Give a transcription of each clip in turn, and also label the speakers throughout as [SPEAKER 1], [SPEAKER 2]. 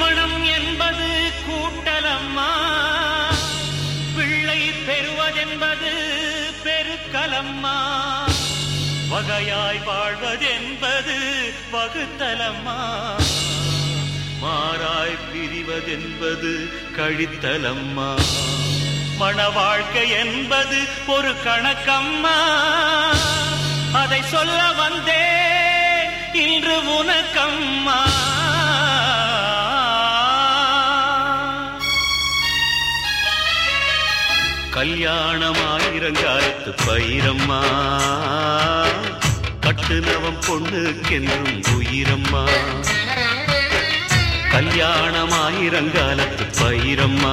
[SPEAKER 1] திருமணம் என்பது கூட்டலம்மா, பிள்ளை பெறுவதென்பது பெருக்கலம்மா, வகையாய் வாழ்வதென்பது வகுத்தலம்மா, மாறாய் பிரிவதென்பது கழித்தலம்மா, மண வாழ்க்கை என்பது ஒரு கணக்கம்மா, அதை சொல்ல வந்தேன் இன்று உனக்கம்மா. கல்யாணமாயிரங்காலத்து பயிரம்மா, கட்டுனவம் பொண்ணுக்கென்றும் உயிரம்மா. கல்யாணமாயிரங்காலத்து பயிரம்மா,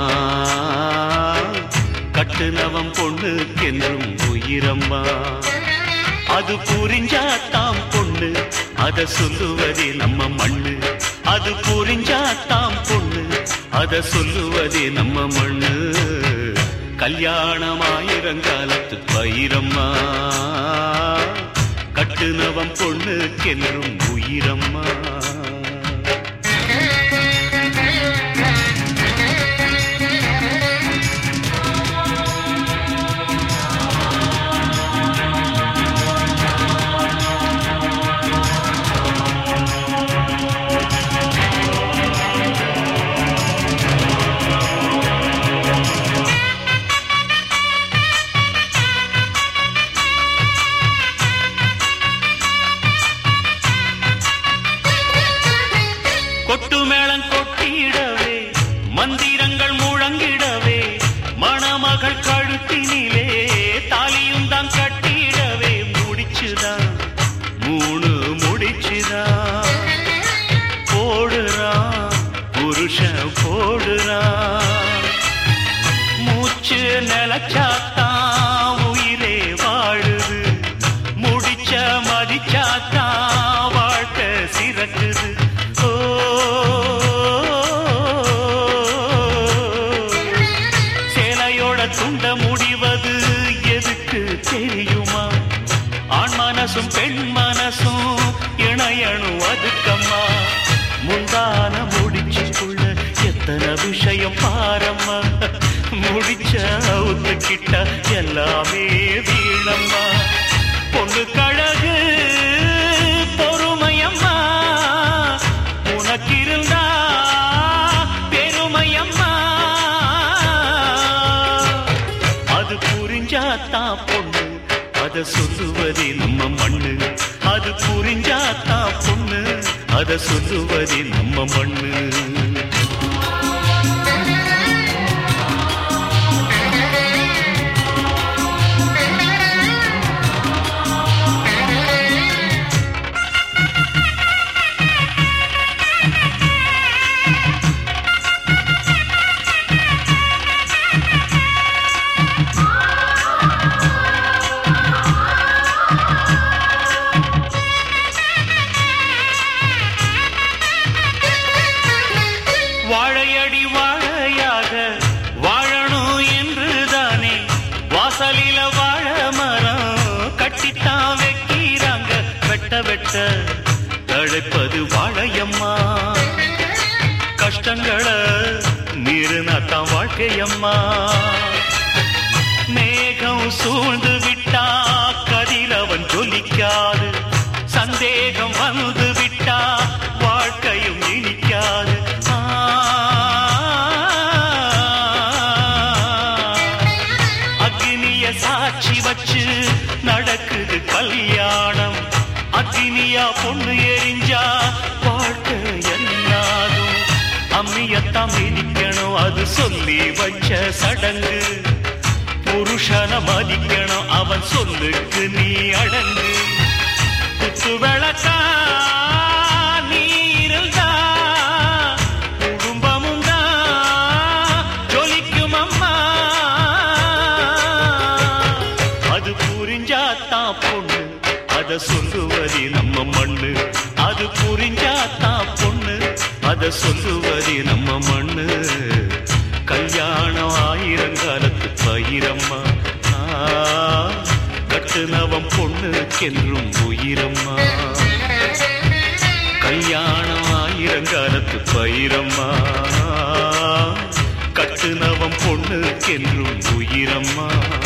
[SPEAKER 1] கட்டுனவம் பொண்ணுக்கென்றும் உயிரம்மா. அது புரிஞ்சாத்தாம் பொண்ணு, அத சொல்லுவதே நம்ம மண்ணு. அது புரிஞ்சாத்தாம் பொண்ணு, அத சொல்லுவதே நம்ம மண்ணு. கல்யாணமாயிரங்காலத்து பயிரம்மா, கட்டுனவம் பொண்ணுக்கென்றும் உயிரம்மா. கொட்டு மேளம் கொட்டிடவே, மந்திரங்கள் முழங்கிடவே, மணமகள் கழுத்தினிலே தாலியும் தான் கட்டிடவே, முடிச்சுதான் மூணு முடிச்சுதான் போடுறான் புருஷன் போடுறான். மூச்சு நிலச்சாத்தான் உயிரே வாழுது, முடிச்ச மதிச்சாத்தான் வாழ்க்கை சிறக்குது. சேலையோட துண்ட முடிவது எதுக்கு தெரியுமா? ஆண் மனசும் பெண் மனசும் இணையணும் அதுக்கம்மா. முந்தான முடிச்சுக்குள்ள எத்தனை விஷயம் பாரம்மா, முடிச்ச அவுத்துக்கிட்ட எல்லாமே வீணம்மா. பொண்ணு கழகு பொறுமையம்மா, உனக்கிருந்தா பெருமையம்மா. அது புரிஞ்சாத்தான் பொண்ணு, அத சொல்லுவதே நம்ம மண்ணு. அது புரிஞ்சாத்தான் பொண்ணு, அத சொல்லுவதே நம்ம மண்ணு. வாழையடி வாழையாக வாழணும் என்றுதானே வாசலில வாழ மரம் கட்டித்தான் வைக்கிறாங்க. வெட்ட வெட்ட தழைப்பது வாழையம்மா, கஷ்டங்களை மீறினாத்தான் வாழ்க்கையம்மா. மேகம் சூழ்ந்து விட்டா கதிரவன் ஜொலிக்காது, சந்தேகம் வந்து விட்டா வாழ்க்கையும் இனிக்காது. அக்னிய சாட்சி வச்சு நடக்குது கல்யாணம், அக்னியா பொண்ணு எரிஞ்சா வாழ்க்கை என்னாகும். அம்மியத்தான் மிதிக்கணும் அது சொல்லி வச்ச சடங்கு, புருஷன மதிக்கணும் அவன் சொல்லுக்கு நீ அடங்கு. குத்து விளக்கா நீருந்தா குடும்பமும் தான் ஜொலிக்கும் அம்மா. அது புரிஞ்சாத்தான் பொண்ணு, அத சொல்லுவதே நம்ம மண்ணு. அது புரிஞ்சாத்தான் பொண்ணு, அத சொல்லுவதே நம்ம மண்ணு. கல்யாணம் ஆயிரங்காலத்து பயிரம்மா, கட்டுனவம் பொண்ணுக்கென்றும் உயிரம்மா. கல்யாணம் ஆயிரங்காலத்து அழகு பயிரம்மா கட்டுனவம் பொண்ணுக்கென்றும் உயிரம்மா